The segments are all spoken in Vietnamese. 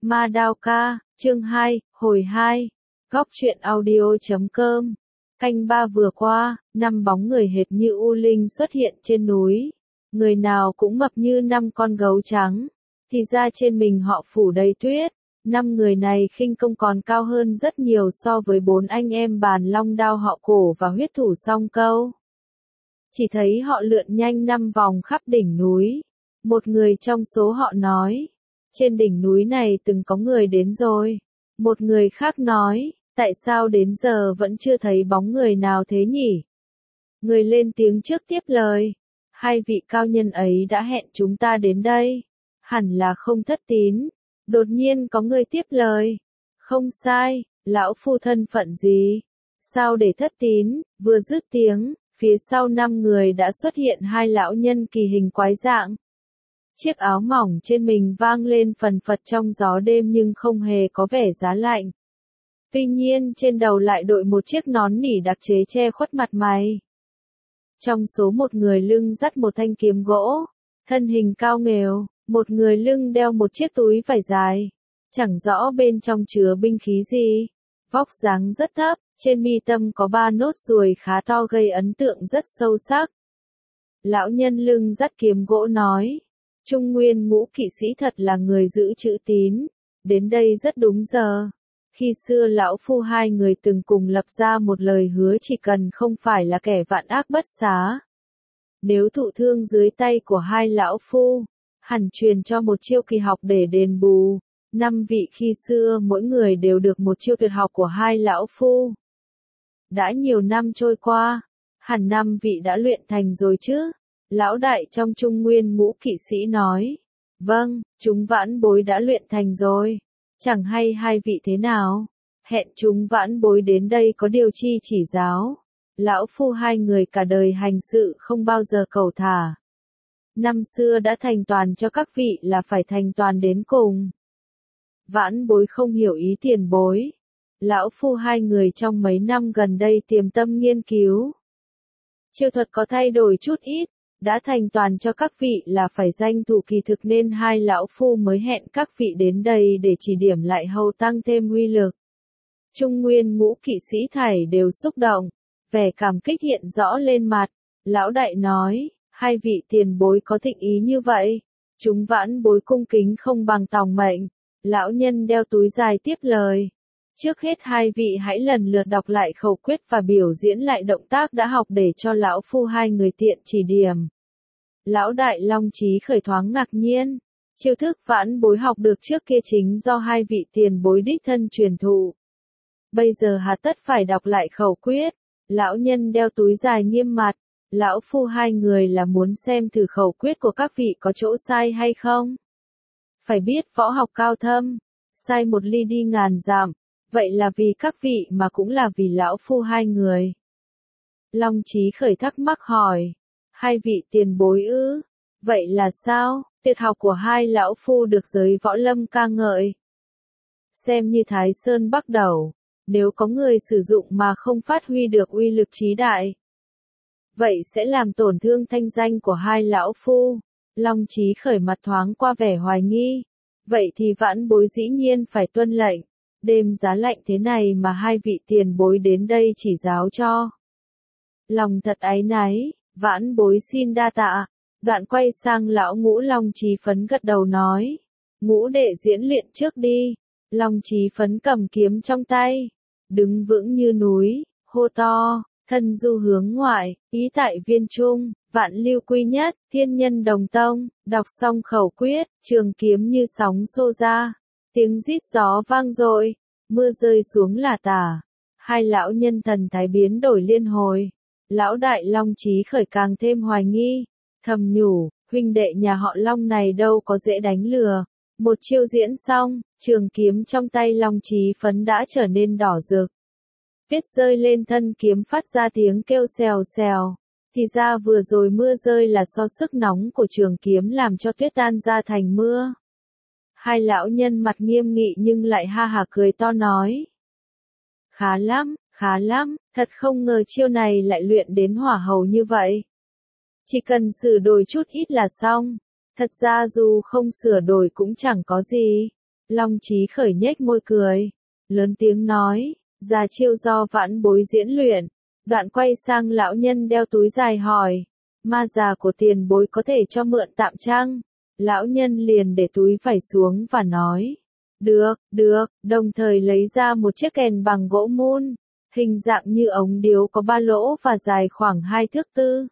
Ma Đao Ca, chương 2, hồi 2. Góc truyện audio.com. Canh 3 vừa qua, 5 bóng người hệt như u linh xuất hiện trên núi. Người nào cũng mập như 5 con gấu trắng. Thì ra trên mình họ phủ đầy tuyết. 5 người này khinh công còn cao hơn rất nhiều so với 4 anh em Bàn Long Đao họ Cổ và huyết thủ Song Câu. Chỉ thấy họ lượn nhanh 5 vòng khắp đỉnh núi. Một người trong số họ nói, trên đỉnh núi này từng có người đến rồi. Một người khác nói, tại sao đến giờ vẫn chưa thấy bóng người nào thế nhỉ? Người lên tiếng trước tiếp lời, hai vị cao nhân ấy đã hẹn chúng ta đến đây. Hẳn là không thất tín. Đột nhiên có người tiếp lời, không sai, lão phu thân phận gì? Sao để thất tín? Vừa dứt tiếng, phía sau 5 người đã xuất hiện 2 lão nhân kỳ hình quái dạng. Chiếc áo mỏng trên mình vang lên phần phật trong gió đêm nhưng không hề có vẻ giá lạnh. Tuy nhiên trên đầu lại đội một chiếc nón nỉ đặc chế che khuất mặt mày. Trong số một người lưng dắt một thanh kiếm gỗ, thân hình cao nghều, một người lưng đeo một chiếc túi vải dài, chẳng rõ bên trong chứa binh khí gì. Vóc dáng rất thấp, trên mi tâm có 3 nốt ruồi khá to gây ấn tượng rất sâu sắc. Lão nhân lưng dắt kiếm gỗ nói, Trung Nguyên Ngũ kỵ sĩ thật là người giữ chữ tín, đến đây rất đúng giờ. Khi xưa lão phu 2 người từng cùng lập ra một lời hứa chỉ cần không phải là kẻ vạn ác bất xá. Nếu thụ thương dưới tay của 2 lão phu, hẳn truyền cho một chiêu kỳ học để đền bù. 5 vị khi xưa mỗi người đều được một chiêu tuyệt học của 2 lão phu. Đã nhiều năm trôi qua, hẳn 5 vị đã luyện thành rồi chứ? Lão đại trong Trung Nguyên Ngũ kỵ sĩ nói, vâng, chúng vãn bối đã luyện thành rồi. Chẳng hay 2 vị thế nào? Hẹn chúng vãn bối đến đây có điều chi chỉ giáo. Lão phu 2 người cả đời hành sự không bao giờ cầu thả. Năm xưa đã thành toàn cho các vị là phải thành toàn đến cùng. Vãn bối không hiểu ý tiền bối. Lão phu 2 người trong mấy năm gần đây tiềm tâm nghiên cứu. Chiêu thuật có thay đổi chút ít, đã thành toàn cho các vị là phải danh thủ kỳ thực nên 2 lão phu mới hẹn các vị đến đây để chỉ điểm lại hầu tăng thêm uy lực. Trung Nguyên Ngũ kỵ sĩ thảy đều xúc động, vẻ cảm kích hiện rõ lên mặt. Lão đại nói, 2 vị tiền bối có thịnh ý như vậy, chúng vãn bối cung kính không bằng tòng mệnh. Lão nhân đeo túi dài tiếp lời. Trước hết 2 vị hãy lần lượt đọc lại khẩu quyết và biểu diễn lại động tác đã học để cho lão phu 2 người tiện chỉ điểm. Lão đại Long Chí khởi thoáng ngạc nhiên. Chiêu thức vãn bối học được trước kia chính do 2 vị tiền bối đích thân truyền thụ. Bây giờ hà tất phải đọc lại khẩu quyết. Lão nhân đeo túi dài nghiêm mặt. Lão phu 2 người là muốn xem thử khẩu quyết của các vị có chỗ sai hay không. Phải biết võ học cao thâm, sai 1 ly đi ngàn dặm. Vậy là vì các vị mà cũng là vì lão phu 2 người. Long Chí khởi thắc mắc hỏi. 2 vị tiền bối ư? Vậy là sao? Tuyệt học của 2 lão phu được giới võ lâm ca ngợi. Xem như Thái Sơn Bắc Đẩu, nếu có người sử dụng mà không phát huy được uy lực chí đại, vậy sẽ làm tổn thương thanh danh của 2 lão phu. Long Chí khởi mặt thoáng qua vẻ hoài nghi. Vậy thì vãn bối dĩ nhiên phải tuân lệnh. Đêm giá lạnh thế này mà 2 vị tiền bối đến đây chỉ giáo cho. Lòng thật áy náy, vãn bối xin đa tạ. Đoạn quay sang lão Ngũ Long Chí Phấn gật đầu nói. Ngũ đệ diễn luyện trước đi. Long Chí Phấn cầm kiếm trong tay, đứng vững như núi, hô to, thân du hướng ngoại, ý tại viên trung, vạn lưu quy nhất, thiên nhân đồng tông. Đọc xong khẩu quyết, trường kiếm như sóng xô ra. Tiếng rít gió vang dội, mưa rơi xuống lả tả. 2 lão nhân thần thái biến đổi liên hồi. Lão đại Long Chí khởi càng thêm hoài nghi, thầm nhủ, huynh đệ nhà họ Long này đâu có dễ đánh lừa. Một chiêu diễn xong, trường kiếm trong tay Long Chí Phấn đã trở nên đỏ rực. Tuyết rơi lên thân kiếm phát ra tiếng kêu xèo xèo. Thì ra vừa rồi mưa rơi là do sức nóng của trường kiếm làm cho tuyết tan ra thành mưa. 2 lão nhân mặt nghiêm nghị nhưng lại ha hả cười to nói. Khá lắm, thật không ngờ chiêu này lại luyện đến hỏa hầu như vậy. Chỉ cần sửa đổi chút ít là xong. Thật ra dù không sửa đổi cũng chẳng có gì. Long Chí Khởi nhếch môi cười, lớn tiếng nói, ra chiêu do vãn bối diễn luyện. Đoạn quay sang lão nhân đeo túi dài hỏi, ma già của tiền bối có thể cho mượn tạm chăng? Lão nhân liền để túi vải xuống và nói, được, đồng thời lấy ra một chiếc kèn bằng gỗ mun, hình dạng như ống điếu có 3 lỗ và dài khoảng 2 thước tư.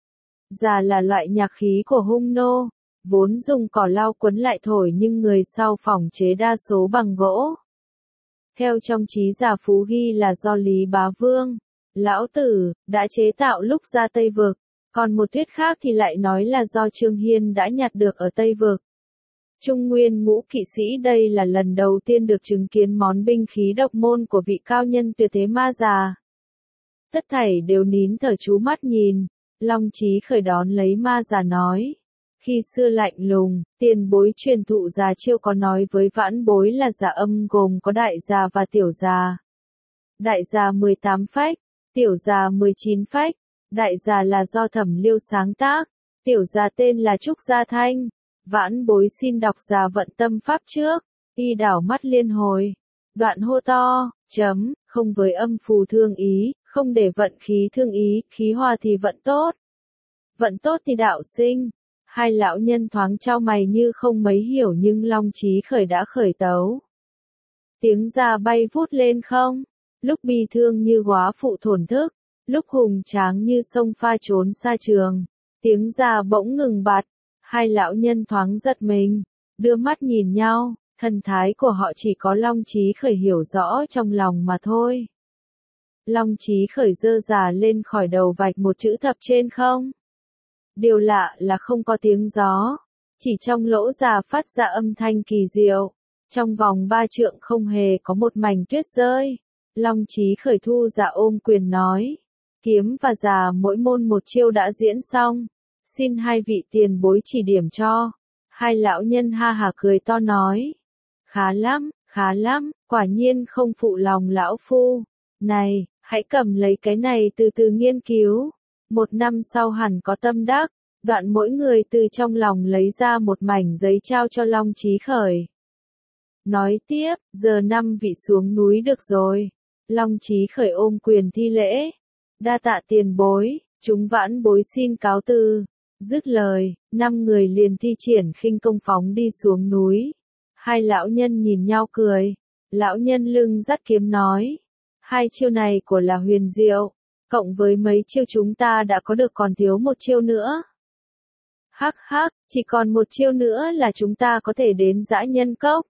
Già là loại nhạc khí của hung nô, vốn dùng cỏ lau quấn lại thổi nhưng người sau phòng chế đa số bằng gỗ. Theo trong Trí Giả Phú ghi là do Lý Bá Vương, lão tử, đã chế tạo lúc ra Tây Vực, còn một thuyết khác thì lại nói là do Trương Hiên đã nhặt được ở Tây Vực. Trung Nguyên Ngũ Kỵ Sĩ đây là lần đầu tiên được chứng kiến món binh khí độc môn của vị cao nhân tuyệt thế ma già. Tất thảy đều nín thở chú mắt nhìn, Long Chí Khởi đón lấy ma già nói. Khi xưa lạnh lùng, tiền bối truyền thụ già chiêu có nói với vãn bối là giả âm gồm có đại già và tiểu già. Đại già 18 phách, tiểu già 19 phách, đại già là do Thẩm Liêu sáng tác, tiểu già tên là Trúc Gia Thanh. Vãn bối xin đọc già vận tâm pháp trước, y đảo mắt liên hồi. Đoạn hô to, không với âm phù thương ý, không để vận khí thương ý, khí hòa thì vận tốt. Vận tốt thì đạo sinh. Hai lão nhân thoáng trao mày như không mấy hiểu nhưng Long Chí Khởi đã khởi tấu. Tiếng già bay vút lên không, lúc bi thương như góa phụ thổn thức, lúc hùng tráng như sông pha trốn xa trường. Tiếng già bỗng ngừng bặt, hai lão nhân thoáng giật mình, đưa mắt nhìn nhau, thần thái của họ chỉ có Long Chí Khởi hiểu rõ trong lòng mà thôi. Long Chí Khởi giơ già lên khỏi đầu vạch một chữ thập trên không. Điều lạ là không có tiếng gió, chỉ trong lỗ già phát ra âm thanh kỳ diệu. Trong vòng 3 trượng không hề có một mảnh tuyết rơi. Long Chí Khởi thu già ôm quyền nói, kiếm và già mỗi môn một chiêu đã diễn xong, xin hai vị tiền bối chỉ điểm cho. Hai lão nhân ha hả cười to nói, khá lắm, quả nhiên không phụ lòng lão phu. Này, hãy cầm lấy cái này từ từ nghiên cứu. 1 năm sau hẳn có tâm đắc. Đoạn mỗi người từ trong lòng lấy ra một mảnh giấy trao cho Long Chí Khởi. Nói tiếp, giờ 5 vị xuống núi được rồi. Long Chí Khởi ôm quyền thi lễ. Đa tạ tiền bối, chúng vãn bối xin cáo từ. Dứt lời, 5 người liền thi triển khinh công phóng đi xuống núi. Hai lão nhân nhìn nhau cười. Lão nhân lưng dắt kiếm nói, hai chiêu này của là huyền diệu, cộng với mấy chiêu chúng ta đã có được còn thiếu một chiêu nữa. Hắc, chỉ còn một chiêu nữa là chúng ta có thể đến Dã Nhân Cốc.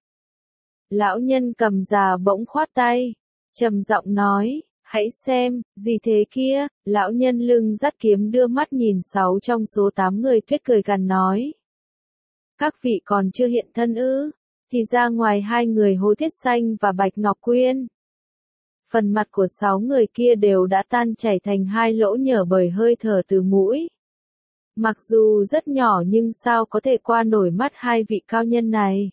Lão nhân cầm già bỗng khoát tay, trầm giọng nói, hãy xem, gì thế kia. Lão nhân lưng dắt kiếm đưa mắt nhìn 6 trong số 8 người tuyết cười gằn nói. Các vị còn chưa hiện thân ư, thì ra ngoài 2 người Hồ Thiết Xanh và Bạch Ngọc Quyên. Phần mặt của 6 người kia đều đã tan chảy thành 2 lỗ nhở bởi hơi thở từ mũi. Mặc dù rất nhỏ nhưng sao có thể qua nổi mắt 2 vị cao nhân này.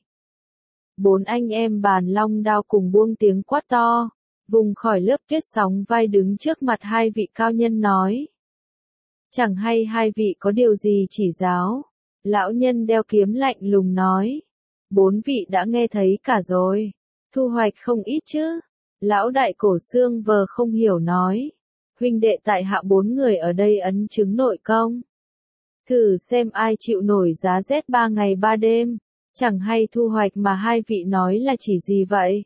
4 anh em bàn long đao cùng buông tiếng quát to, vùng khỏi lớp tuyết sóng vai đứng trước mặt 2 vị cao nhân nói. Chẳng hay 2 vị có điều gì chỉ giáo. Lão nhân đeo kiếm lạnh lùng nói. 4 vị đã nghe thấy cả rồi. Thu hoạch không ít chứ. Lão đại cổ xương vờ không hiểu nói. Huynh đệ tại hạ 4 người ở đây ấn chứng nội công. Thử xem ai chịu nổi giá rét 3 ngày 3 đêm. Chẳng hay thu hoạch mà 2 vị nói là chỉ gì vậy?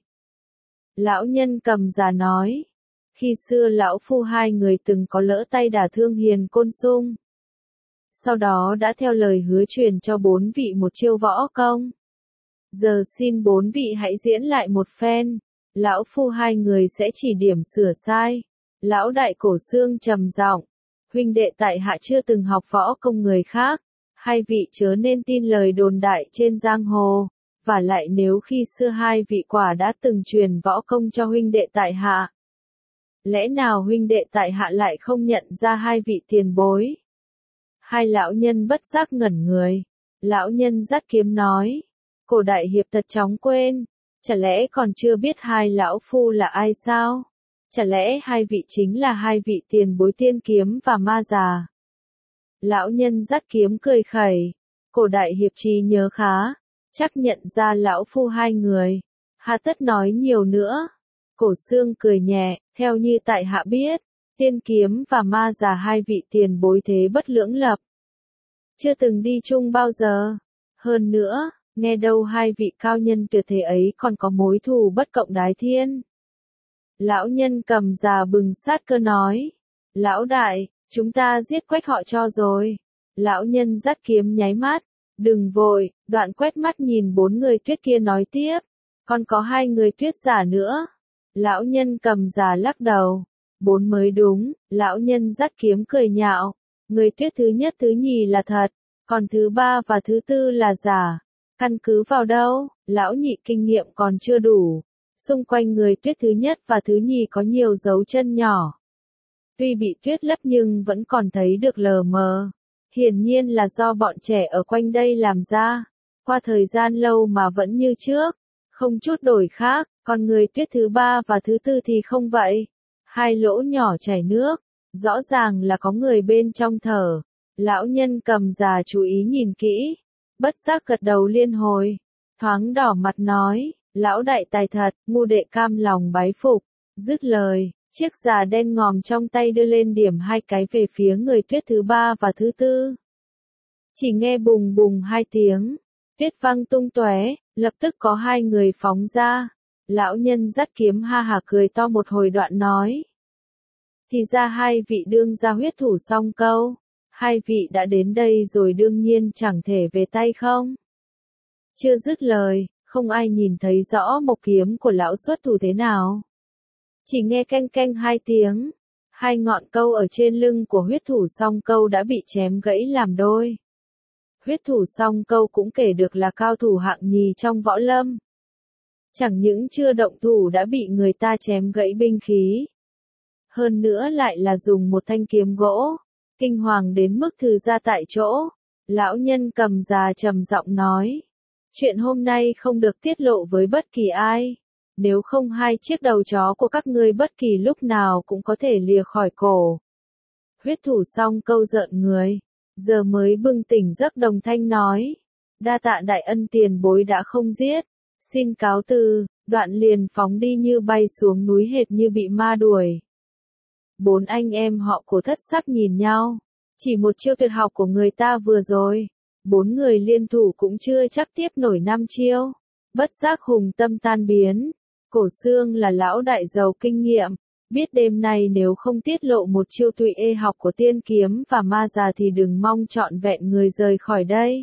Lão nhân cầm già nói. Khi xưa lão phu 2 người từng có lỡ tay đả thương Hiền Côn Sung. Sau đó đã theo lời hứa truyền cho 4 vị một chiêu võ công. Giờ xin 4 vị hãy diễn lại một phen. Lão phu 2 người sẽ chỉ điểm sửa sai. Lão đại cổ xương trầm giọng. Huynh đệ tại hạ chưa từng học võ công người khác. 2 vị chớ nên tin lời đồn đại trên giang hồ. Và lại nếu khi xưa 2 vị quả đã từng truyền võ công cho huynh đệ tại hạ. Lẽ nào huynh đệ tại hạ lại không nhận ra 2 vị tiền bối? Hai lão nhân bất giác ngẩn người. Lão nhân dắt kiếm nói. Cổ đại hiệp thật chóng quên. Chả lẽ còn chưa biết 2 lão phu là ai sao? Chả lẽ 2 vị chính là 2 vị tiền bối Tiên Kiếm và Ma Già? Lão nhân dắt kiếm cười khẩy. Cổ đại hiệp trí nhớ khá. chắc nhận ra lão phu hai người. Hà tất nói nhiều nữa. Cổ Xương cười nhẹ, theo như tại hạ biết, Tiên Kiếm và Ma Già hai vị tiền bối thế bất lưỡng lập. Chưa từng đi chung bao giờ. Hơn nữa, nghe đâu hai vị cao nhân tuyệt thế ấy còn có mối thù bất cộng đái thiên. Lão nhân Cầm Già bừng sát cơ nói. Lão đại, chúng ta giết Quách họ cho rồi. Lão nhân Dắt Kiếm nháy mắt. Đừng vội, Đoạn quét mắt nhìn bốn người tuyết kia nói tiếp. Còn có hai người tuyết giả nữa. Lão nhân Cầm Già lắc đầu. Bốn mới đúng, lão nhân Dắt Kiếm cười nhạo. Người tuyết thứ nhất thứ nhì là thật, còn thứ ba và thứ tư là giả. Căn cứ vào đâu, lão nhị kinh nghiệm còn chưa đủ. Xung quanh người tuyết thứ nhất và thứ nhì có nhiều dấu chân nhỏ. Tuy bị tuyết lấp nhưng vẫn còn thấy được lờ mờ. Hiển nhiên là do bọn trẻ ở quanh đây làm ra. Qua thời gian lâu mà vẫn như trước, không chút đổi khác, còn người tuyết thứ ba và thứ tư thì không vậy. Hai lỗ nhỏ chảy nước, rõ ràng là có người bên trong thở. Lão nhân Cầm Già chú ý nhìn kỹ, bất giác gật đầu liên hồi, thoáng đỏ mặt nói, lão đại tài thật, ngu đệ cam lòng bái phục. Dứt lời, chiếc già đen ngòm trong tay đưa lên điểm hai cái về phía người tuyết thứ ba và thứ tư. Chỉ nghe bùng bùng hai tiếng, tuyết văng tung tóe, lập tức có hai người phóng ra. Lão nhân Dắt Kiếm ha hả cười to một hồi đoạn nói. Thì ra hai vị đương gia huyết thủ Song Câu. Hai vị đã đến đây rồi đương nhiên chẳng thể về tay không. Chưa dứt lời, không ai nhìn thấy rõ mộc kiếm của lão xuất thủ thế nào. Chỉ nghe canh canh hai tiếng, hai ngọn câu ở trên lưng của huyết thủ Song Câu đã bị chém gãy làm đôi. Huyết thủ Song Câu cũng kể được là cao thủ hạng nhì trong võ lâm. Chẳng những chưa động thủ đã bị người ta chém gãy binh khí. Hơn nữa lại là dùng một thanh kiếm gỗ. Kinh hoàng đến mức thư ra tại chỗ. Lão nhân Cầm Già trầm giọng nói. Chuyện hôm nay không được tiết lộ với bất kỳ ai. Nếu không hai chiếc đầu chó của các ngươi bất kỳ lúc nào cũng có thể lìa khỏi cổ. Huyết thủ Song Câu rợn người. Giờ mới bừng tỉnh giấc đồng thanh nói. Đa tạ đại ân tiền bối đã không giết. Xin cáo từ, đoạn liền phóng đi như bay xuống núi hệt như bị ma đuổi. Bốn anh em họ Cổ thất sắc nhìn nhau. Chỉ một chiêu tuyệt học của người ta vừa rồi. Bốn người liên thủ cũng chưa chắc tiếp nổi 5 chiêu. Bất giác hùng tâm tan biến. Cổ Xương là lão đại giàu kinh nghiệm. Biết đêm nay nếu không tiết lộ một chiêu tụy ê học của Tiên Kiếm và Ma Già thì đừng mong trọn vẹn người rời khỏi đây.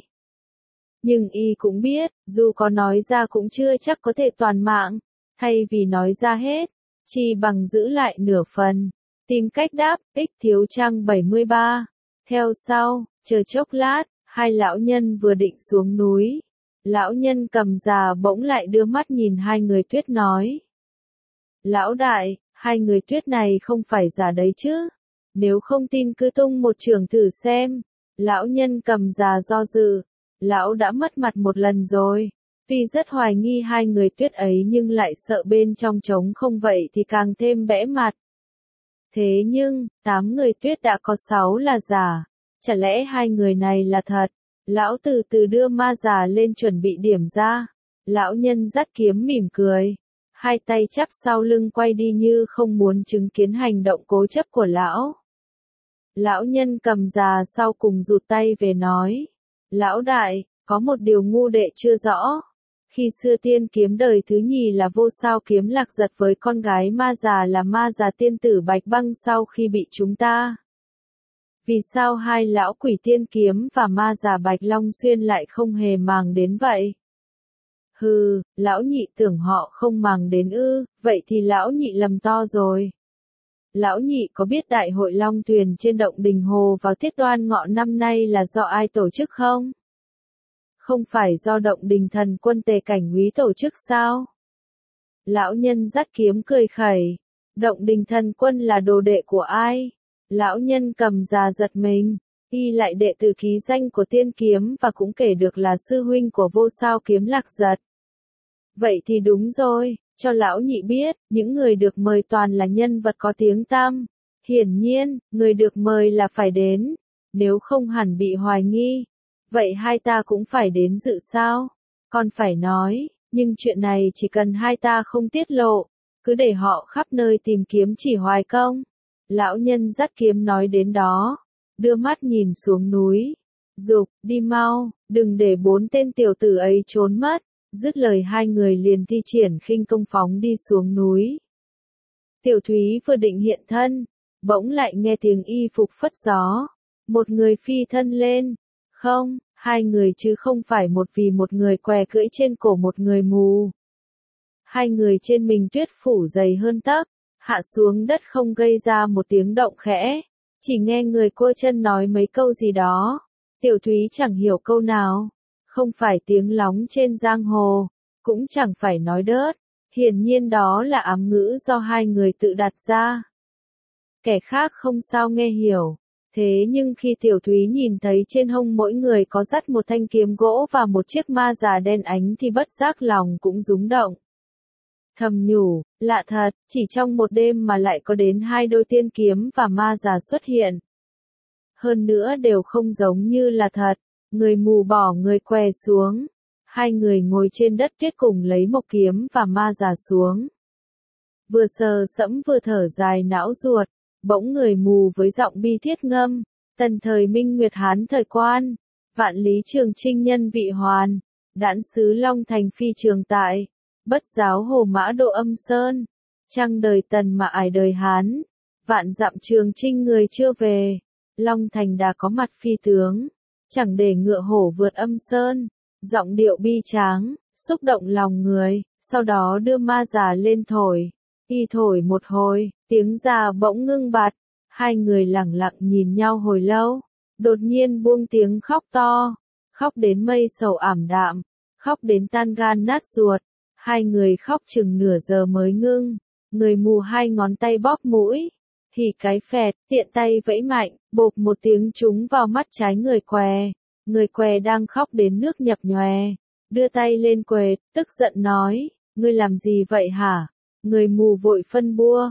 Nhưng y cũng biết, dù có nói ra cũng chưa chắc có thể toàn mạng. Thay vì nói ra hết, chỉ bằng giữ lại nửa phần. Tìm cách đáp, ích thiếu trang 73. Theo sau, chờ chốc lát, hai lão nhân vừa định xuống núi. Lão nhân Cầm Già bỗng lại đưa mắt nhìn hai người tuyết nói. Lão đại, hai người tuyết này không phải giả đấy chứ. Nếu không tin cứ tung một chưởng thử xem. Lão nhân Cầm Già do dự. Lão đã mất mặt một lần rồi. Tuy rất hoài nghi hai người tuyết ấy nhưng lại sợ bên trong trống không vậy thì càng thêm bẽ mặt. Thế nhưng, 8 người tuyết đã có 6 là giả. Chả lẽ hai người này là thật? Lão từ từ đưa Ma Già lên chuẩn bị điểm ra. Lão nhân Dắt Kiếm mỉm cười. Hai tay chắp sau lưng quay đi như không muốn chứng kiến hành động cố chấp của lão. Lão nhân Cầm Già sau cùng rụt tay về nói. Lão đại, có một điều ngu đệ chưa rõ. Khi xưa Tiên Kiếm đời thứ nhì là Vô Sao Kiếm Lạc Giật với con gái Ma Già là Ma Già tiên tử Bạch Băng sau khi bị chúng ta. Vì sao hai lão quỷ Tiên Kiếm và Ma Già Bạch Long Xuyên lại không hề màng đến vậy? Hừ, lão nhị tưởng họ không màng đến ư, vậy thì lão nhị lầm to rồi. Lão nhị có biết đại hội Long Thuyền trên động Đình Hồ vào tiết Đoan Ngọ năm nay là do ai tổ chức không? Không phải do động Đình Thần Quân Tề Cảnh Úy tổ chức sao? Lão nhân Dắt Kiếm cười khẩy. Động Đình Thần Quân là đồ đệ của ai? Lão nhân Cầm Già giật mình. Y lại đệ tử ký danh của Tiên Kiếm và cũng kể được là sư huynh của Vô Sao Kiếm Lạc Giật. Vậy thì đúng rồi, cho lão nhị biết, những người được mời toàn là nhân vật có tiếng tăm. Hiển nhiên, người được mời là phải đến. Nếu không hẳn bị hoài nghi. Vậy hai ta cũng phải đến dự sao? Còn phải nói, nhưng chuyện này chỉ cần hai ta không tiết lộ, cứ để họ khắp nơi tìm kiếm chỉ hoài công. Lão nhân dắt kiếm nói đến đó, đưa mắt nhìn xuống núi, giục, đi mau, đừng để bốn tên tiểu tử ấy trốn mất. Dứt lời hai người liền thi triển khinh công phóng đi xuống núi. Tiểu Thúy vừa định hiện thân, bỗng lại nghe tiếng y phục phất gió. Một người phi thân lên. Không, hai người chứ không phải một, vì một người què cưỡi trên cổ một người mù. Hai người trên mình tuyết phủ dày hơn tấc, hạ xuống đất không gây ra một tiếng động khẽ. Chỉ nghe người cua chân nói mấy câu gì đó. Tiểu Thúy chẳng hiểu câu nào. Không phải tiếng lóng trên giang hồ, cũng chẳng phải nói đớt. Hiển nhiên đó là ám ngữ do hai người tự đặt ra. Kẻ khác không sao nghe hiểu. Thế nhưng khi Tiểu Thúy nhìn thấy trên hông mỗi người có dắt một thanh kiếm gỗ và một chiếc ma già đen ánh thì bất giác lòng cũng rúng động. Thầm nhủ, lạ thật, chỉ trong một đêm mà lại có đến hai đôi tiên kiếm và ma già xuất hiện. Hơn nữa đều không giống như là thật. Người mù bỏ người què xuống. Hai người ngồi trên đất tuyết cùng lấy một kiếm và ma già xuống. Vừa sờ sẫm vừa thở dài não ruột. Bỗng người mù với giọng bi thiết ngâm. Tần thời Minh Nguyệt Hán thời quan. Vạn lý trường trinh nhân vị hoàn. Đãn xứ Long Thành phi trường tại. Bất giáo hồ mã độ âm sơn. Trăng đời Tần mà ải đời Hán. Vạn dặm trường trinh người chưa về. Long Thành đã có mặt phi tướng. Chẳng để ngựa hổ vượt âm sơn. Giọng điệu bi tráng, xúc động lòng người. Sau đó đưa ma già lên thổi. Y thổi một hồi, tiếng già bỗng ngưng bặt. Hai người lẳng lặng nhìn nhau hồi lâu. Đột nhiên buông tiếng khóc to. Khóc đến mây sầu ảm đạm. Khóc đến tan gan nát ruột. Hai người khóc chừng nửa giờ mới ngưng. Người mù hai ngón tay bóp mũi. Hỉ cái phẹt, tiện tay vẫy mạnh, bộp một tiếng trúng vào mắt trái người què. Người què đang khóc đến nước nhập nhòe. Đưa tay lên quệt, tức giận nói, ngươi làm gì vậy hả? Người mù vội phân bua.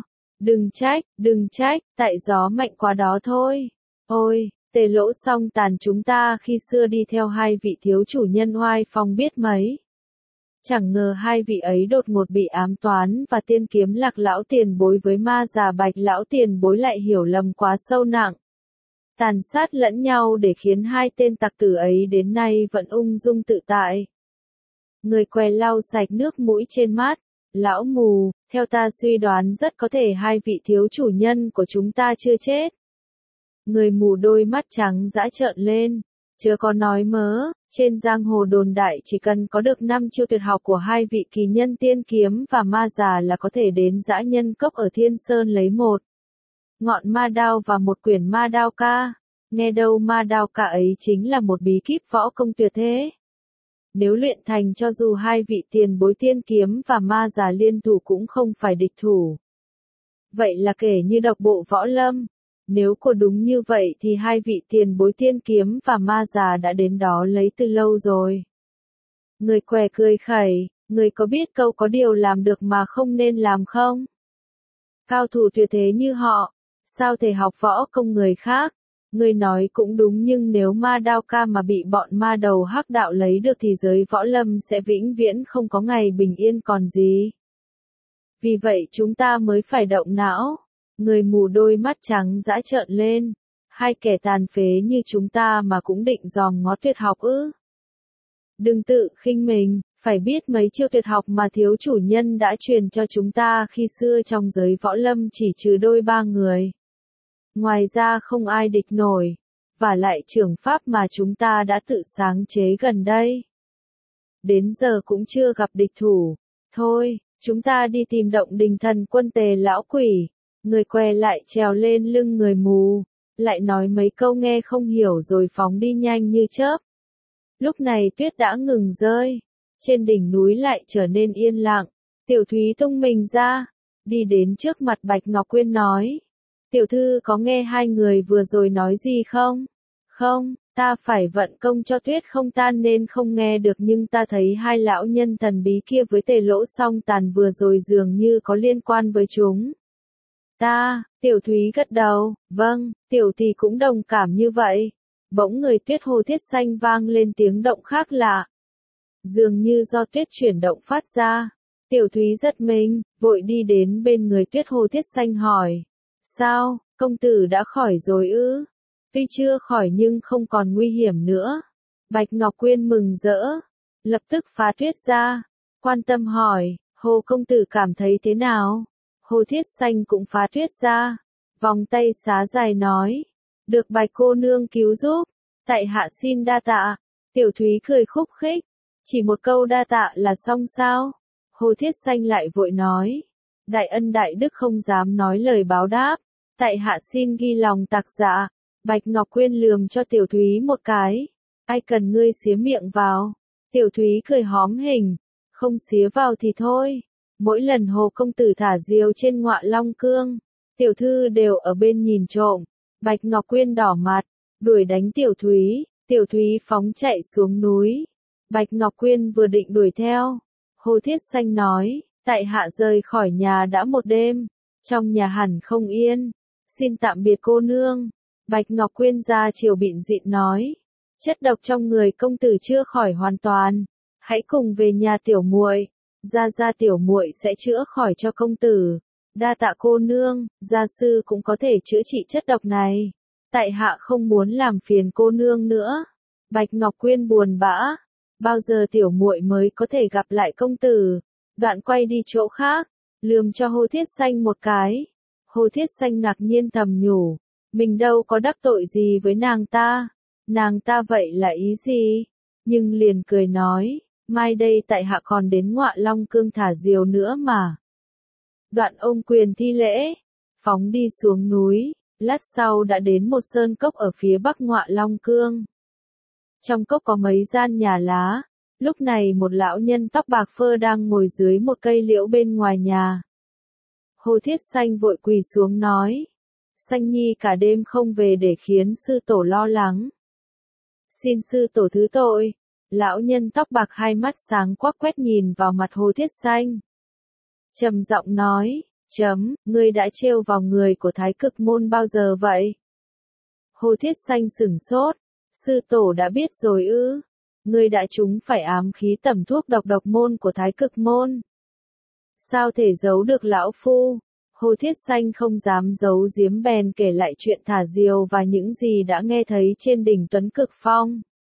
Đừng trách, tại gió mạnh quá đó thôi. Ôi, Tề Lỗ Song Tàn chúng ta khi xưa đi theo hai vị thiếu chủ nhân oai phong biết mấy. Chẳng ngờ hai vị ấy đột ngột bị ám toán và tiên kiếm Lạc lão tiền bối với ma già Bạch lão tiền bối lại hiểu lầm quá sâu nặng. Tàn sát lẫn nhau để khiến hai tên tặc tử ấy đến nay vẫn ung dung tự tại. Người què lau sạch nước mũi trên mắt. Lão mù, theo ta suy đoán rất có thể hai vị thiếu chủ nhân của chúng ta chưa chết. Người mù đôi mắt trắng dã trợn lên. Chớ có nói mớ, trên giang hồ đồn đại chỉ cần có được 5 chiêu tuyệt học của hai vị kỳ nhân tiên kiếm và ma già là có thể đến dã nhân cốc ở Thiên Sơn lấy một ngọn ma đao và một quyển ma đao ca. Nghe đâu ma đao ca ấy chính là một bí kíp võ công tuyệt thế. Nếu luyện thành cho dù hai vị tiền bối tiên kiếm và ma già liên thủ cũng không phải địch thủ. Vậy là kể như độc bộ võ lâm. Nếu cô đúng như vậy thì hai vị tiền bối tiên kiếm và ma già đã đến đó lấy từ lâu rồi. Người què cười khẩy, người có biết câu có điều làm được mà không nên làm không? Cao thủ tuyệt thế như họ, sao thể học võ công người khác? Người nói cũng đúng nhưng nếu ma đao ca mà bị bọn ma đầu hắc đạo lấy được thì giới võ lâm sẽ vĩnh viễn không có ngày bình yên còn gì. Vì vậy chúng ta mới phải động não. Người mù đôi mắt trắng dã trợn lên. Hai kẻ tàn phế như chúng ta mà cũng định dòm ngó tuyệt học ư? Đừng tự khinh mình, phải biết mấy chiêu tuyệt học mà thiếu chủ nhân đã truyền cho chúng ta khi xưa trong giới võ lâm chỉ trừ đôi ba người. Ngoài ra không ai địch nổi. Và lại trưởng pháp mà chúng ta đã tự sáng chế gần đây. Đến giờ cũng chưa gặp địch thủ. Thôi, chúng ta đi tìm động đình thần quân Tề lão quỷ. Người què lại trèo lên lưng người mù, lại nói mấy câu nghe không hiểu rồi phóng đi nhanh như chớp. Lúc này tuyết đã ngừng rơi, trên đỉnh núi lại trở nên yên lặng. Tiểu Thúy tung mình ra, đi đến trước mặt Bạch Ngọc Quyên nói. Tiểu thư có nghe hai người vừa rồi nói gì không? Không, ta phải vận công cho tuyết không tan nên không nghe được nhưng ta thấy hai lão nhân thần bí kia với Tề Lỗ Song Tàn vừa rồi dường như có liên quan với chúng. Tiểu Thúy gật đầu, vâng, tiểu tỷ cũng đồng cảm như vậy. Bỗng người tuyết hồ thiết xanh vang lên tiếng động khác lạ. dường như do tuyết chuyển động phát ra. Tiểu Thúy giật mình, vội đi đến bên người Tuyết Hồ Thiết Xanh hỏi. Sao, công tử đã khỏi rồi ư? Tuy chưa khỏi nhưng không còn nguy hiểm nữa. Bạch Ngọc Quyên mừng rỡ, lập tức phá tuyết ra, quan tâm hỏi, Hồ công tử cảm thấy thế nào? Hồ Thiết Xanh cũng phá tuyết ra, vòng tay xá dài nói, được Bạch cô nương cứu giúp, tại hạ xin đa tạ. Tiểu Thúy cười khúc khích, chỉ một câu đa tạ là xong sao? Hồ Thiết Xanh lại vội nói, đại ân đại đức không dám nói lời báo đáp, tại hạ xin ghi lòng tạc dạ. Bạch Ngọc Quyên lườm cho Tiểu Thúy một cái, ai cần ngươi xía miệng vào. Tiểu Thúy cười hóm hình, không xía vào thì thôi. Mỗi lần Hồ công tử thả diều trên Ngọa Long Cương, tiểu thư đều ở bên nhìn trộm. Bạch Ngọc Quyên đỏ mặt, đuổi đánh Tiểu Thúy phóng chạy xuống núi. Bạch Ngọc Quyên vừa định đuổi theo, Hồ Thiết Xanh nói, tại hạ rời khỏi nhà đã một đêm, trong nhà hẳn không yên, xin tạm biệt cô nương. Bạch Ngọc Quyên ra chiều bịn dịn nói, chất độc trong người công tử chưa khỏi hoàn toàn, hãy cùng về nhà tiểu muội, gia tiểu muội sẽ chữa khỏi cho công tử. Đa tạ cô nương, gia sư cũng có thể chữa trị chất độc này. Tại hạ không muốn làm phiền cô nương nữa. Bạch Ngọc Quyên buồn bã, bao giờ tiểu muội mới có thể gặp lại công tử? Đoạn quay đi chỗ khác, lườm cho Hồ Thiết Xanh một cái. Hồ Thiết Xanh ngạc nhiên thầm nhủ, mình đâu có đắc tội gì với nàng ta vậy là ý gì? Nhưng liền cười nói, mai đây tại hạ còn đến Ngọa Long Cương thả diều nữa mà. Đoạn ôm quyền thi lễ, phóng đi xuống núi, lát sau đã đến một sơn cốc ở phía bắc Ngọa Long Cương. Trong cốc có mấy gian nhà lá, lúc này một lão nhân tóc bạc phơ đang ngồi dưới một cây liễu bên ngoài nhà. Hồ Thiết Xanh vội quỳ xuống nói, Xanh nhi cả đêm không về để khiến sư tổ lo lắng. Xin sư tổ thứ tội. Lão nhân tóc bạc hai mắt sáng quắc quét nhìn vào mặt Hồ Thiết Xanh. Trầm giọng nói, ngươi đã trêu vào người của Thái Cực môn bao giờ vậy? Hồ Thiết Xanh sửng sốt, sư tổ đã biết rồi ư? Ngươi đã trúng phải ám khí tẩm thuốc độc môn của Thái Cực môn. Sao thể giấu được lão phu? Hồ Thiết Xanh không dám giấu giếm bèn kể lại chuyện thả diều và những gì đã nghe thấy trên đỉnh Tuấn Cực Phong.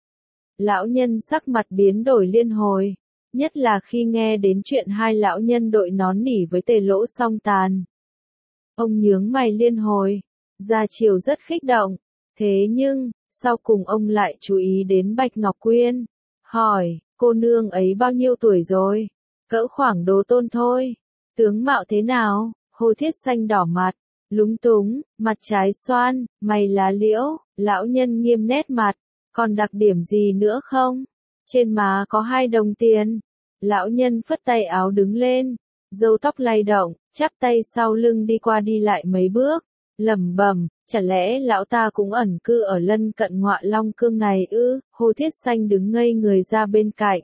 Lão nhân sắc mặt biến đổi liên hồi, nhất là khi nghe đến chuyện hai lão nhân đội nón nỉ với Tề Lỗ Song Tàn. Ông nhướng mày liên hồi, ra chiều rất kích động, thế nhưng, sau cùng ông lại chú ý đến Bạch Ngọc Quyên, hỏi, cô nương ấy bao nhiêu tuổi rồi? Cỡ khoảng đồ tôn thôi, tướng mạo thế nào? Hồ Thiết Xanh đỏ mặt, lúng túng, mặt trái xoan, mày lá liễu. Lão nhân nghiêm nét mặt, còn đặc điểm gì nữa không? Trên má có 2 đồng tiền. Lão nhân phất tay áo đứng lên, râu tóc lay động, chắp tay sau lưng đi qua đi lại mấy bước, lẩm bẩm, chẳng lẽ lão ta cũng ẩn cư ở lân cận Ngọa Long Cương này ư? Hồ Thiết Xanh đứng ngây người ra bên cạnh,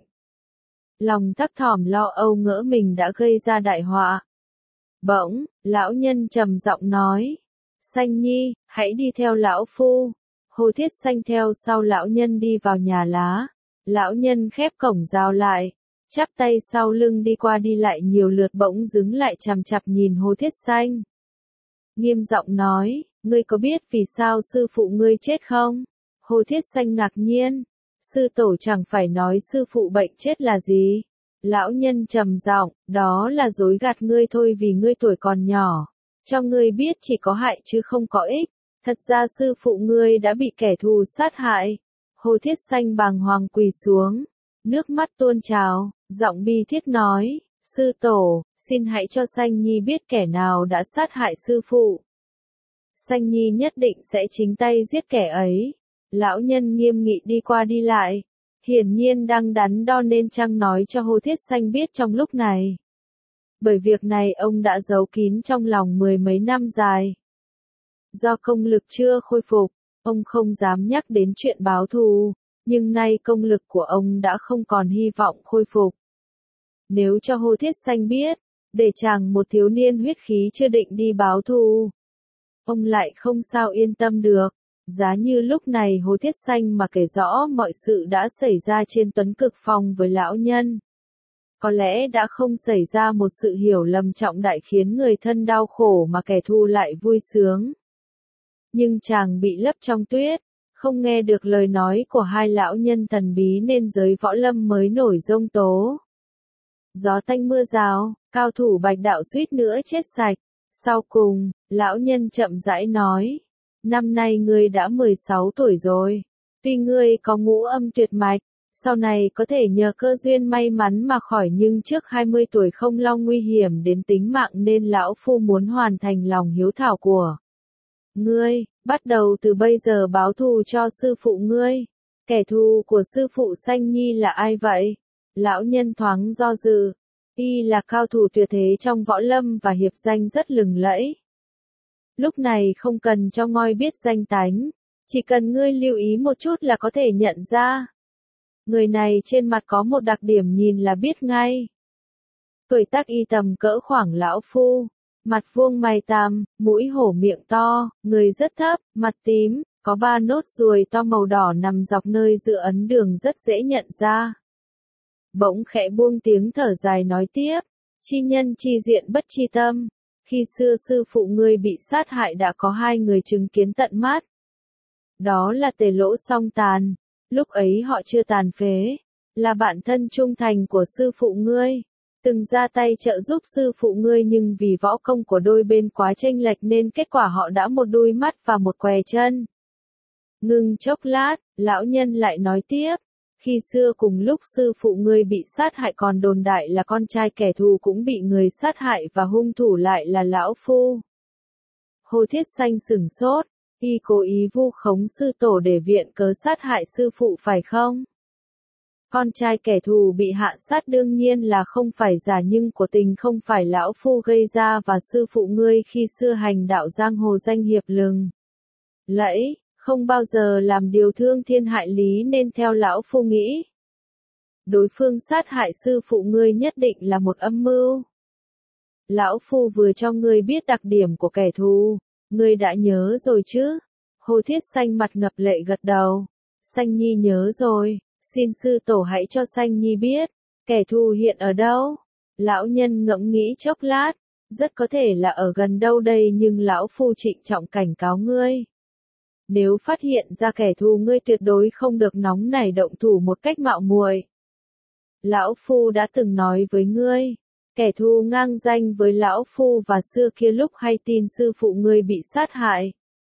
lòng thấp thỏm lo âu ngỡ mình đã gây ra đại họa. Bỗng, lão nhân trầm giọng nói, Xanh nhi, hãy đi theo lão phu. Hồ Thiết Xanh theo sau lão nhân đi vào nhà lá. Lão nhân khép cổng rào lại, chắp tay sau lưng đi qua đi lại nhiều lượt bỗng dừng lại chằm chằm nhìn Hồ Thiết Xanh. Nghiêm giọng nói, ngươi có biết vì sao sư phụ ngươi chết không? Hồ Thiết Xanh ngạc nhiên, sư tổ chẳng phải nói sư phụ bệnh chết là gì? Lão nhân trầm giọng, đó là dối gạt ngươi thôi vì ngươi tuổi còn nhỏ. Cho ngươi biết chỉ có hại chứ không có ích. Thật ra sư phụ ngươi đã bị kẻ thù sát hại. Hồ Thiết Xanh bàng hoàng quỳ xuống, nước mắt tuôn trào, giọng bi thiết nói, sư tổ, xin hãy cho Xanh nhi biết kẻ nào đã sát hại sư phụ. Xanh nhi nhất định sẽ chính tay giết kẻ ấy. Lão nhân nghiêm nghị đi qua đi lại, hiển nhiên đang đắn đo nên chăng nói cho Hồ Thiết Xanh biết trong lúc này. Bởi việc này ông đã giấu kín trong lòng 10 mấy năm dài. Do công lực chưa khôi phục, ông không dám nhắc đến chuyện báo thù, nhưng nay công lực của ông đã không còn hy vọng khôi phục. Nếu cho Hồ Thiết Xanh biết, để chàng một thiếu niên huyết khí chưa định đi báo thù, ông lại không sao yên tâm được. Giá như lúc này Hồ Thiết Xanh mà kể rõ mọi sự đã xảy ra trên Tuấn Cực Phong với lão nhân. Có lẽ đã không xảy ra một sự hiểu lầm trọng đại khiến người thân đau khổ mà kẻ thù lại vui sướng. Nhưng chàng bị lấp trong tuyết, không nghe được lời nói của hai lão nhân thần bí nên giới võ lâm mới nổi giông tố. Gió tanh mưa rào, cao thủ Bạch đạo suýt nữa chết sạch. Sau cùng, lão nhân chậm rãi nói, năm nay ngươi đã 16 tuổi rồi. Tuy ngươi có ngũ âm tuyệt mạch, sau này có thể nhờ cơ duyên may mắn mà khỏi, nhưng trước 20 tuổi không lo nguy hiểm đến tính mạng nên lão phu muốn hoàn thành lòng hiếu thảo của ngươi, bắt đầu từ bây giờ báo thù cho sư phụ ngươi. Kẻ thù của sư phụ Sanh Nhi là ai vậy? Lão nhân thoáng do dự. Y là cao thủ tuyệt thế trong võ lâm và hiệp danh rất lừng lẫy. Lúc này không cần cho ngoi biết danh tánh, chỉ cần ngươi lưu ý một chút là có thể nhận ra. Người này trên mặt có một đặc điểm nhìn là biết ngay. Tuổi tác y tầm cỡ khoảng lão phu, mặt vuông mày tằm, mũi hổ miệng to, người rất thấp, mặt tím, có 3 nốt ruồi to màu đỏ nằm dọc nơi giữa ấn đường rất dễ nhận ra. Bỗng khẽ buông tiếng thở dài nói tiếp, chi nhân chi diện bất chi tâm, khi xưa sư phụ ngươi bị sát hại đã có 2 người chứng kiến tận mắt. Đó là Tề Lỗ Song Tàn, lúc ấy họ chưa tàn phế, là bạn thân trung thành của sư phụ ngươi, từng ra tay trợ giúp sư phụ ngươi, nhưng vì võ công của đôi bên quá chênh lệch nên kết quả họ đã một đuôi mắt và một què chân. Ngừng chốc lát, lão nhân lại nói tiếp, khi xưa cùng lúc sư phụ ngươi bị sát hại còn đồn đại là con trai kẻ thù cũng bị người sát hại và hung thủ lại là lão phu. Hồ Thiết Xanh sửng sốt, y cố ý vu khống sư tổ để viện cớ sát hại sư phụ phải không? Con trai kẻ thù bị hạ sát đương nhiên là không phải giả, nhưng của tình không phải lão phu gây ra, và sư phụ ngươi khi xưa hành đạo giang hồ danh hiệp lừng lẫy, không bao giờ làm điều thương thiên hại lý, nên theo lão phu nghĩ, đối phương sát hại sư phụ ngươi nhất định là một âm mưu. Lão phu vừa cho ngươi biết đặc điểm của kẻ thù, ngươi đã nhớ rồi chứ? Hồ Thiết Xanh mặt ngập lệ gật đầu. Xanh Nhi nhớ rồi, xin sư tổ hãy cho Xanh Nhi biết, kẻ thù hiện ở đâu? Lão nhân ngẫm nghĩ chốc lát, rất có thể là ở gần đâu đây, nhưng lão phu trịnh trọng cảnh cáo ngươi. Nếu phát hiện ra kẻ thù, ngươi tuyệt đối không được nóng nảy động thủ một cách mạo muội. Lão phu đã từng nói với ngươi, kẻ thù ngang danh với lão phu và xưa kia lúc hay tin sư phụ ngươi bị sát hại.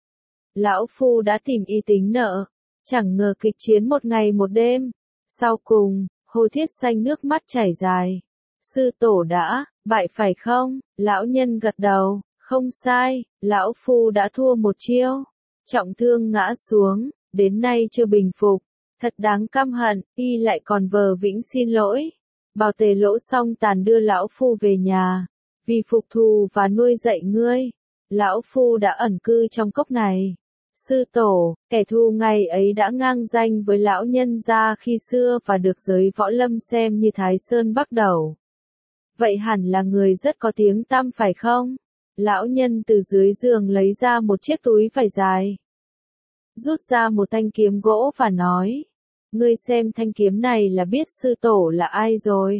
Lão phu đã tìm y tính nợ, chẳng ngờ kịch chiến một ngày một đêm. Sau cùng, Hồ Thiết Xanh nước mắt chảy dài. Sư tổ đã bại phải không? Lão nhân gật đầu, không sai, lão phu đã thua một chiêu. Trọng thương ngã xuống, đến nay chưa bình phục. Thật đáng căm hận, y lại còn vờ vĩnh xin lỗi. Bảo Tề Lỗ Song Tàn đưa lão phu về nhà, vì phục thù và nuôi dạy ngươi. Lão phu đã ẩn cư trong cốc này. Sư tổ, kẻ thù ngày ấy đã ngang danh với lão nhân gia khi xưa và được giới võ lâm xem như Thái Sơn Bắc Đầu. Vậy hẳn là người rất có tiếng tăm phải không? Lão nhân từ dưới giường lấy ra một chiếc túi vải dài, rút ra một thanh kiếm gỗ và nói, ngươi xem thanh kiếm này là biết sư tổ là ai rồi.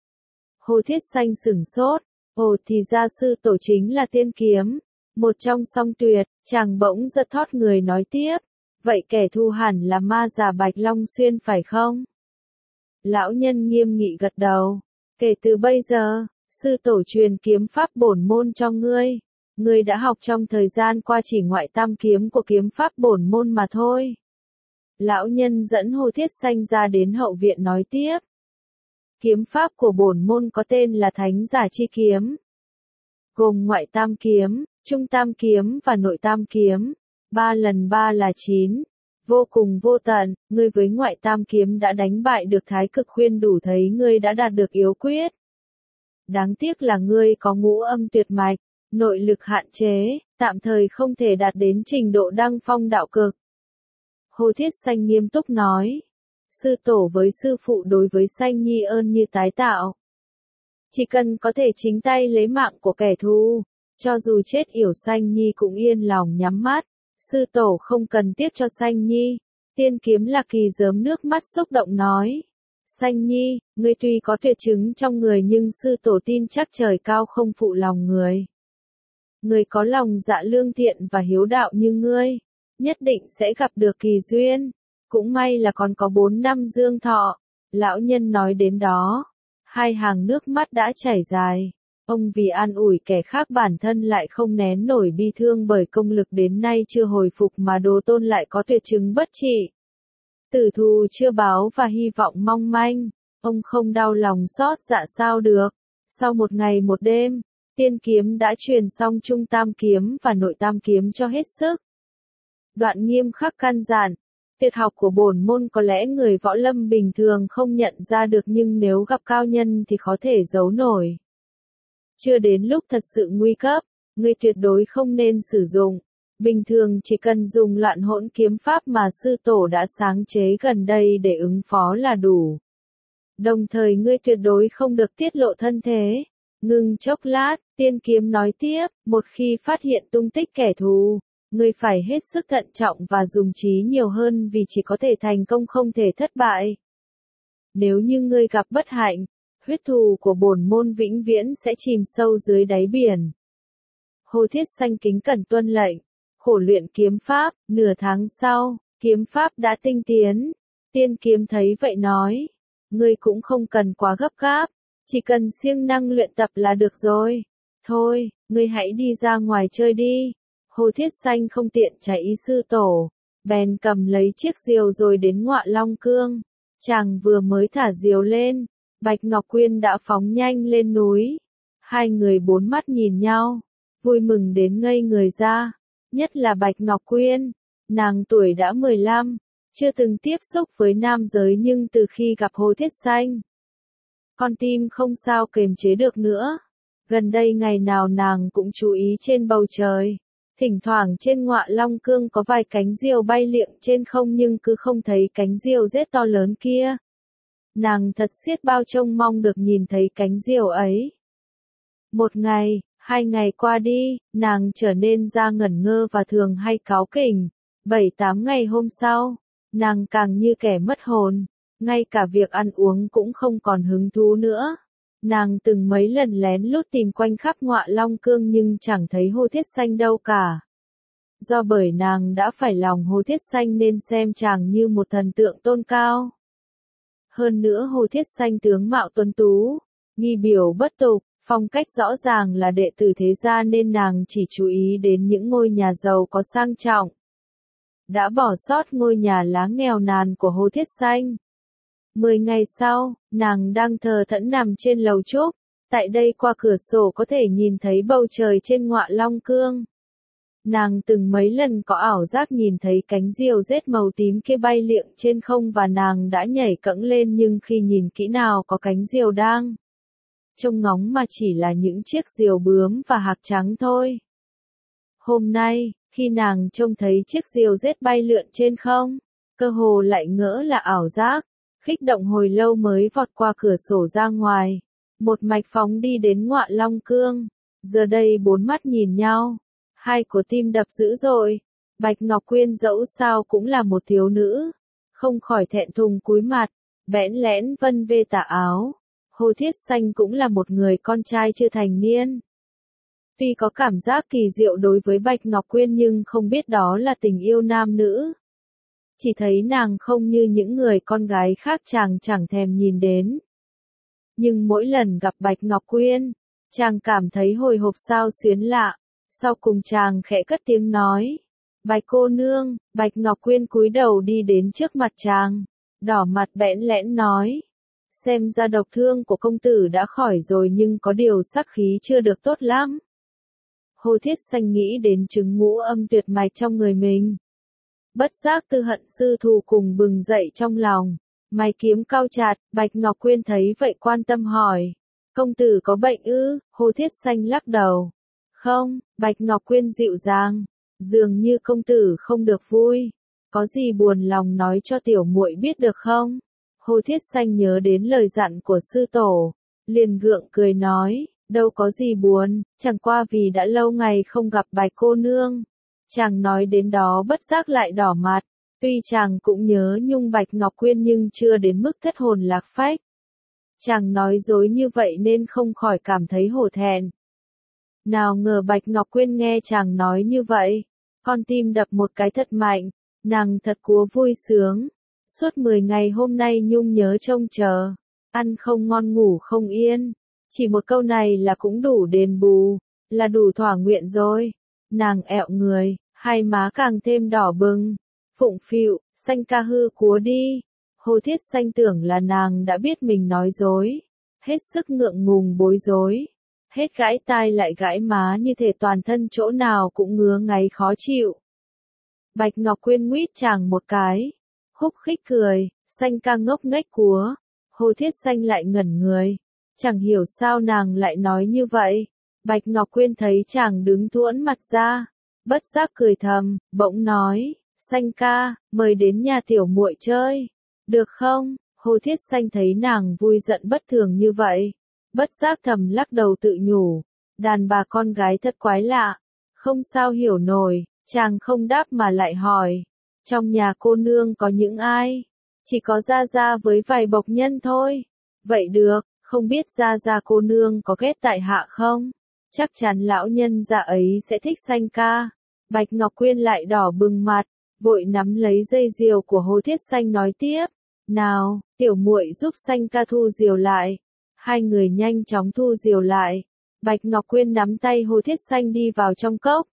Hồ Thiết Xanh sửng sốt, ồ thì ra sư tổ chính là Tiên Kiếm, một trong song tuyệt. Chàng bỗng giật thót người nói tiếp, vậy kẻ thù hẳn là ma già Bạch Long Xuyên phải không? Lão nhân nghiêm nghị gật đầu, kể từ bây giờ, sư tổ truyền kiếm pháp bổn môn cho ngươi. Ngươi đã học trong thời gian qua chỉ ngoại tam kiếm của kiếm pháp bổn môn mà thôi. Lão nhân dẫn Hồ Thiết Xanh ra đến hậu viện nói tiếp. Kiếm pháp của bổn môn có tên là Thánh Giả Chi Kiếm, gồm ngoại tam kiếm, trung tam kiếm và nội tam kiếm. 3 lần 3 là 9. Vô cùng vô tận, ngươi với ngoại tam kiếm đã đánh bại được Thái Cực Khuyên, đủ thấy ngươi đã đạt được yếu quyết. Đáng tiếc là ngươi có ngũ âm tuyệt mạch, nội lực hạn chế, tạm thời không thể đạt đến trình độ đăng phong đạo cực. Hồ Thiết Xanh nghiêm túc nói, sư tổ với sư phụ đối với Xanh Nhi ơn như tái tạo. Chỉ cần có thể chính tay lấy mạng của kẻ thù, cho dù chết yểu Xanh Nhi cũng yên lòng nhắm mắt. Sư tổ không cần tiếc cho Sanh Nhi. Tiên kiếm Lạc Kỳ giớm nước mắt xúc động nói. Sanh Nhi, ngươi tuy có tuyệt chứng trong người nhưng sư tổ tin chắc trời cao không phụ lòng người. Người có lòng dạ lương thiện và hiếu đạo như ngươi, nhất định sẽ gặp được kỳ duyên. Cũng may là còn có 4 năm dương thọ. Lão nhân nói đến đó, hai hàng nước mắt đã chảy dài. Ông vì an ủi kẻ khác bản thân lại không nén nổi bi thương bởi công lực đến nay chưa hồi phục mà đồ tôn lại có tuyệt chứng bất trị. Tử thù chưa báo và hy vọng mong manh, ông không đau lòng xót dạ sao được. Sau một ngày một đêm, tiên kiếm đã truyền xong trung tam kiếm và nội tam kiếm cho hết sức. Đoạn nghiêm khắc căn dặn, tuyệt học của bổn môn có lẽ người võ lâm bình thường không nhận ra được nhưng nếu gặp cao nhân thì khó thể giấu nổi. Chưa đến lúc thật sự nguy cấp, ngươi tuyệt đối không nên sử dụng. Bình thường chỉ cần dùng loạn hỗn kiếm pháp mà sư tổ đã sáng chế gần đây để ứng phó là đủ. Đồng thời ngươi tuyệt đối không được tiết lộ thân thế. Ngừng chốc lát, tiên kiếm nói tiếp, một khi phát hiện tung tích kẻ thù, ngươi phải hết sức thận trọng và dùng trí nhiều hơn vì chỉ có thể thành công không thể thất bại. Nếu như ngươi gặp bất hạnh, huyết thù của bổn môn vĩnh viễn sẽ chìm sâu dưới đáy biển. Hồ Thiết Xanh kính cẩn tuân lệnh, khổ luyện kiếm pháp, nửa tháng sau, kiếm pháp đã tinh tiến. Tiên kiếm thấy vậy nói, ngươi cũng không cần quá gấp gáp, chỉ cần siêng năng luyện tập là được rồi. Thôi, ngươi hãy đi ra ngoài chơi đi. Hồ Thiết Xanh không tiện trả ý sư tổ, bèn cầm lấy chiếc diều rồi đến Ngọa Long Cương. Chàng vừa mới thả diều lên, Bạch Ngọc Quyên đã phóng nhanh lên núi. Hai người bốn mắt nhìn nhau, vui mừng đến ngây người ra. Nhất là Bạch Ngọc Quyên, nàng tuổi đã 15, chưa từng tiếp xúc với nam giới nhưng từ khi gặp Hồ Thiết Xanh, con tim không sao kềm chế được nữa. Gần đây ngày nào nàng cũng chú ý trên bầu trời. Thỉnh thoảng trên Ngọa Long Cương có vài cánh diều bay liệng trên không nhưng cứ không thấy cánh diều rết to lớn kia. Nàng thật xiết bao trông mong được nhìn thấy cánh diều ấy. Một ngày, 2 ngày qua đi, nàng trở nên ra ngẩn ngơ và thường hay cáu kỉnh. 7-8 ngày hôm sau, nàng càng như kẻ mất hồn, ngay cả việc ăn uống cũng không còn hứng thú nữa. Nàng từng mấy lần lén lút tìm quanh khắp Ngọa Long Cương nhưng chẳng thấy Hồ Thiết Xanh đâu cả. Do bởi nàng đã phải lòng Hồ Thiết Xanh nên xem chàng như một thần tượng tôn cao. Hơn nữa Hồ Thiết Xanh tướng mạo tuấn tú, nghi biểu bất tục, phong cách rõ ràng là đệ tử thế gia nên nàng chỉ chú ý đến những ngôi nhà giàu có sang trọng. Đã bỏ sót ngôi nhà lá nghèo nàn của Hồ Thiết Xanh. 10 ngày sau, nàng đang thờ thẫn nằm trên lầu trúc. Tại đây qua cửa sổ có thể nhìn thấy bầu trời trên Ngọa Long Cương. Nàng từng mấy lần có ảo giác nhìn thấy cánh diều rết màu tím kia bay liệng trên không và nàng đã nhảy cẫng lên nhưng khi nhìn kỹ nào có cánh diều đang trông ngóng mà chỉ là những chiếc diều bướm và hạc trắng thôi. Hôm nay, khi nàng trông thấy chiếc diều rết bay lượn trên không, cơ hồ lại ngỡ là ảo giác, khích động hồi lâu mới vọt qua cửa sổ ra ngoài, một mạch phóng đi đến Ngọa Long Cương. Giờ đây bốn mắt nhìn nhau, hai cổ tim đập dữ dội. Bạch Ngọc Quyên dẫu sao cũng là một thiếu nữ, không khỏi thẹn thùng cúi mặt, bẽn lẽn vân vê tà áo. Hồ Thiết Xanh cũng là một người con trai chưa thành niên. Tuy có cảm giác kỳ diệu đối với Bạch Ngọc Quyên nhưng không biết đó là tình yêu nam nữ. Chỉ thấy nàng không như những người con gái khác chàng chẳng thèm nhìn đến. Nhưng mỗi lần gặp Bạch Ngọc Quyên, chàng cảm thấy hồi hộp sao xuyến lạ. Sau cùng chàng khẽ cất tiếng nói, Bạch cô nương. Bạch Ngọc Quyên cúi đầu đi đến trước mặt chàng, đỏ mặt bẽn lẽn nói, xem ra độc thương của công tử đã khỏi rồi nhưng có điều sắc khí chưa được tốt lắm. Hồ Thiết Xanh nghĩ đến chứng ngũ âm tuyệt mạch trong người mình. Bất giác tư hận sư thù cùng bừng dậy trong lòng, mày kiếm cau chặt. Bạch Ngọc Quyên thấy vậy quan tâm hỏi, công tử có bệnh ư? Hồ Thiết Xanh lắc đầu. Không. Bạch Ngọc Quyên dịu dàng, dường như công tử không được vui. Có gì buồn lòng nói cho tiểu muội biết được không? Hồ Thiết Xanh nhớ đến lời dặn của sư tổ, liền gượng cười nói, đâu có gì buồn, chẳng qua vì đã lâu ngày không gặp Bạch cô nương. Chàng nói đến đó bất giác lại đỏ mặt, tuy chàng cũng nhớ nhung Bạch Ngọc Quyên nhưng chưa đến mức thất hồn lạc phách. Chàng nói dối như vậy nên không khỏi cảm thấy hổ thẹn. Nào ngờ Bạch Ngọc Quyên nghe chàng nói như vậy, con tim đập một cái thật mạnh, nàng thật cúa vui sướng. Suốt 10 ngày hôm nay nhung nhớ trông chờ, ăn không ngon ngủ không yên. Chỉ một câu này là cũng đủ đền bù, là đủ thỏa nguyện rồi. Nàng ẹo người, hai má càng thêm đỏ bừng. Phụng phịu, Xanh ca hư cúa đi. Hồ Thiết Xanh tưởng là nàng đã biết mình nói dối, hết sức ngượng ngùng bối rối, hết gãi tai lại gãi má như thể toàn thân chỗ nào cũng ngứa ngáy khó chịu. Bạch Ngọc Quyên nguýt chàng một cái, khúc khích cười, Xanh ca ngốc nghếch cúa. Hồ Thiết Xanh lại ngẩn người, chẳng hiểu sao nàng lại nói như vậy. Bạch Ngọc Quyên thấy chàng đứng thuẫn mặt ra, bất giác cười thầm, bỗng nói, Xanh ca, mời đến nhà tiểu muội chơi, được không? Hồ Thiết Xanh thấy nàng vui giận bất thường như vậy, bất giác thầm lắc đầu tự nhủ, đàn bà con gái thật quái lạ, không sao hiểu nổi. Chàng không đáp mà lại hỏi, trong nhà cô nương có những ai? Chỉ có Gia Gia với vài bộc nhân thôi. Vậy được, không biết Gia Gia cô nương có ghét tại hạ không? Chắc chắn lão nhân gia ấy sẽ thích Xanh ca. Bạch Ngọc Quyên lại đỏ bừng mặt, vội nắm lấy dây diều của Hồ Thiết Xanh nói tiếp, nào, tiểu muội giúp Xanh ca thu diều lại. Hai người nhanh chóng thu diều lại. Bạch Ngọc Quyên nắm tay Hồ Thiết Xanh đi vào trong cốc.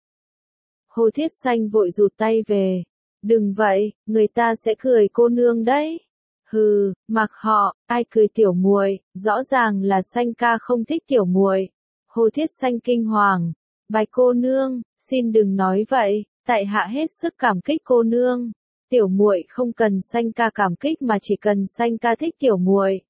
Hồ Thiết Xanh vội rụt tay về. Đừng vậy, người ta sẽ cười cô nương đấy. Hừ, mặc họ, ai cười tiểu muội, rõ ràng là Xanh ca không thích tiểu muội. Hồ Thiết Xanh kinh hoàng, Bạch cô nương, xin đừng nói vậy, tại hạ hết sức cảm kích cô nương. Tiểu muội không cần Xanh ca cảm kích mà chỉ cần Xanh ca thích tiểu muội.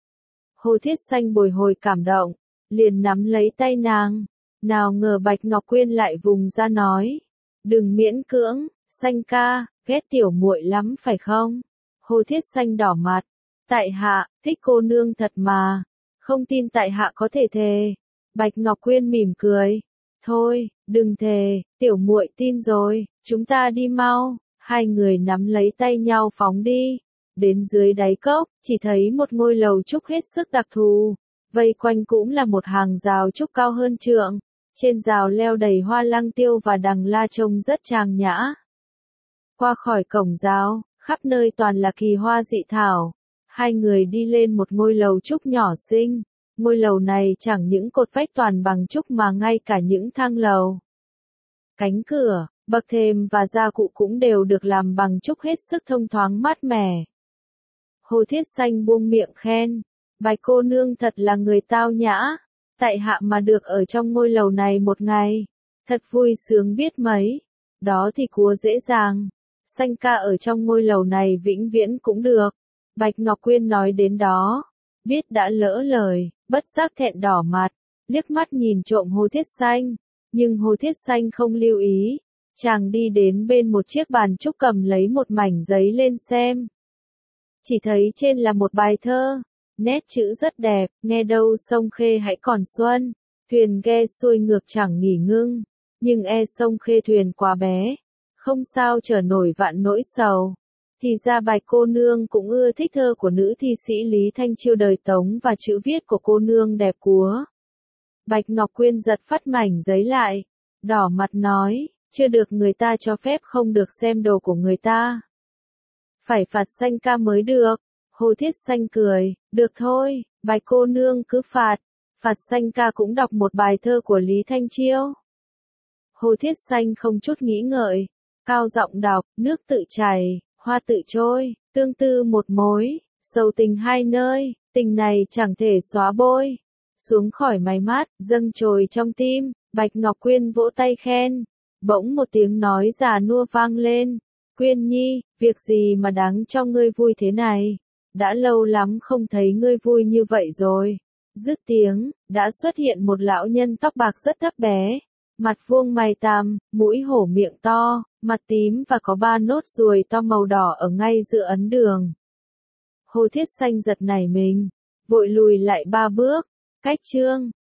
Hồ Thiết Xanh bồi hồi cảm động, liền nắm lấy tay nàng. Nào ngờ Bạch Ngọc Quyên lại vùng ra nói, đừng miễn cưỡng, Xanh ca, ghét tiểu muội lắm phải không? Hồ Thiết Xanh đỏ mặt, tại hạ, thích cô nương thật mà, không tin tại hạ có thể thề. Bạch Ngọc Quyên mỉm cười, thôi, đừng thề, tiểu muội tin rồi, chúng ta đi mau. Hai người nắm lấy tay nhau phóng đi. Đến dưới đáy cốc, chỉ thấy một ngôi lầu trúc hết sức đặc thù, vây quanh cũng là một hàng rào trúc cao hơn trượng. Trên rào leo đầy hoa lăng tiêu và đằng la trông rất trang nhã. Qua khỏi cổng rào, khắp nơi toàn là kỳ hoa dị thảo. Hai người đi lên một ngôi lầu trúc nhỏ xinh. Ngôi lầu này chẳng những cột vách toàn bằng trúc mà ngay cả những thang lầu, cánh cửa, bậc thềm và gia cụ cũng đều được làm bằng trúc hết sức thông thoáng mát mẻ. Hồ Thiết Xanh buông miệng khen, Bạch cô nương thật là người tao nhã. Tại hạ mà được ở trong ngôi lầu này một ngày, thật vui sướng biết mấy. Đó thì cúa dễ dàng. Xanh ca ở trong ngôi lầu này vĩnh viễn cũng được. Bạch Ngọc Quyên nói đến đó, biết đã lỡ lời, bất giác thẹn đỏ mặt, liếc mắt nhìn trộm Hồ Thiết Xanh. Nhưng Hồ Thiết Xanh không lưu ý. Chàng đi đến bên một chiếc bàn trúc cầm lấy một mảnh giấy lên xem. Chỉ thấy trên là một bài thơ. Nét chữ rất đẹp, nghe đâu sông Khê hãy còn xuân, thuyền ghe xuôi ngược chẳng nghỉ ngưng, nhưng e sông Khê thuyền quá bé, không sao chở nổi vạn nỗi sầu. Thì ra Bạch cô nương cũng ưa thích thơ của nữ thi sĩ Lý Thanh Chiêu đời Tống và chữ viết của cô nương đẹp cúa. Bạch Ngọc Quyên giật phắt mảnh giấy lại, đỏ mặt nói, chưa được người ta cho phép không được xem đồ của người ta. Phải phạt Xanh ca mới được. Hồ Thiết Xanh cười, được thôi, Bạch cô nương cứ phạt. Phạt Xanh ca cũng đọc một bài thơ của Lý Thanh Chiêu. Hồ Thiết Xanh không chút nghĩ ngợi, cao giọng đọc, nước tự chảy, hoa tự trôi, tương tư một mối, sầu tình hai nơi, tình này chẳng thể xóa bôi. Xuống khỏi mái mát, dâng trồi trong tim, Bạch Ngọc Quyên vỗ tay khen. Bỗng một tiếng nói già nua vang lên, Quyên nhi, việc gì mà đáng cho ngươi vui thế này? Đã lâu lắm không thấy ngươi vui như vậy rồi. Dứt tiếng, đã xuất hiện một lão nhân tóc bạc rất thấp bé, mặt vuông mày tằm, mũi hổ miệng to, mặt tím và có 3 nốt ruồi to màu đỏ ở ngay giữa ấn đường. Hồ Thiết Xanh giật nảy mình, vội lùi lại 3 bước, cách chương.